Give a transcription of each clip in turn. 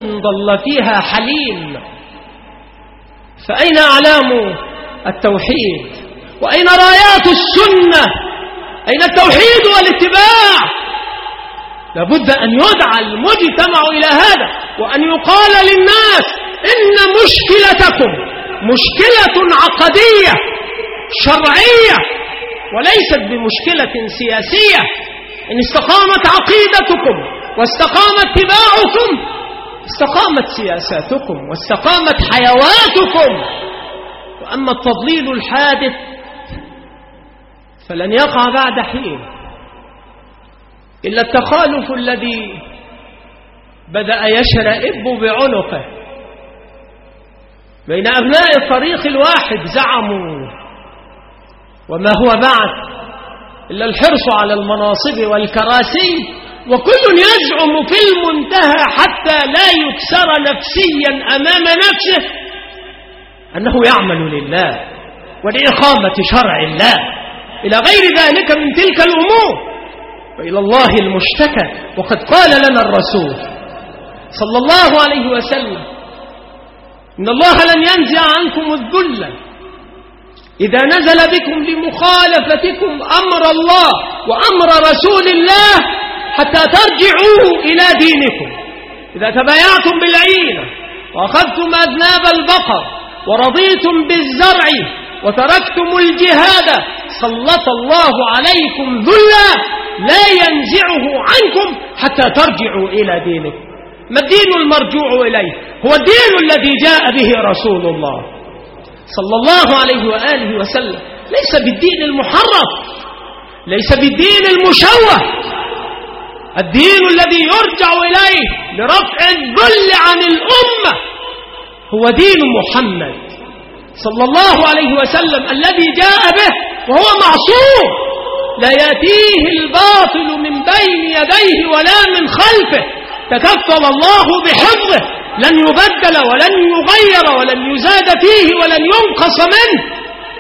ضل فيها حليم. فأين أعلام التوحيد؟ وأين رايات السنة؟ أين التوحيد والاتباع؟ لابد أن يدعى المجتمع إلى هذا، وأن يقال للناس إن مشكلتكم مشكلة عقدية شرعية وليست بمشكلة سياسية. إن استقامت عقيدتكم واستقام اتباعكم استقامت سياساتكم واستقامت حيواتكم. وأما التضليل الحادث فلن يقع بعد حين إلا التخالف الذي بدأ يشرئب بعنقه بين أبناء الطريق الواحد. زعموا وما هو بعد إلا الحرص على المناصب والكراسي، وكل يزعم في المنتهى حتى لا يكسر نفسيا أمام نفسه أنه يعمل لله ولإقامة شرع الله إلى غير ذلك من تلك الأمور. وإلى الله المشتكى. وقد قال لنا الرسول صلى الله عليه وسلم إن الله لن ينزع عنكم الذل إذا نزل بكم لمخالفتكم أمر الله وأمر رسول الله حتى ترجعوا إلى دينكم. إذا تبايعتم بالعينة وأخذتم أذناب البقر ورضيتم بالزرع وتركتم الجهاد سلط الله عليكم ذلا لا ينزعه عنكم حتى ترجعوا إلى دينكم. ما الدين المرجوع إليه؟ هو الدين الذي جاء به رسول الله صلى الله عليه وآله وسلم، ليس بالدين المحرف، ليس بالدين المشوه. الدين الذي يرجع إليه لرفع الذل عن الأمة هو دين محمد صلى الله عليه وسلم الذي جاء به وهو معصوم، لا يأتيه الباطل من بين يديه ولا من خلفه، تكفل الله بحفظه، لن يبدل ولن يغير ولن يزاد فيه ولن ينقص منه.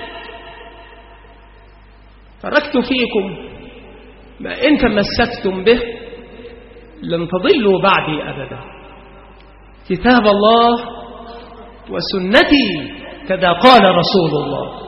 تركت فيكم ما إن تمسكتم به لن تضلوا بعدي أبدا، كتاب الله وسنتي، كذا قال رسول الله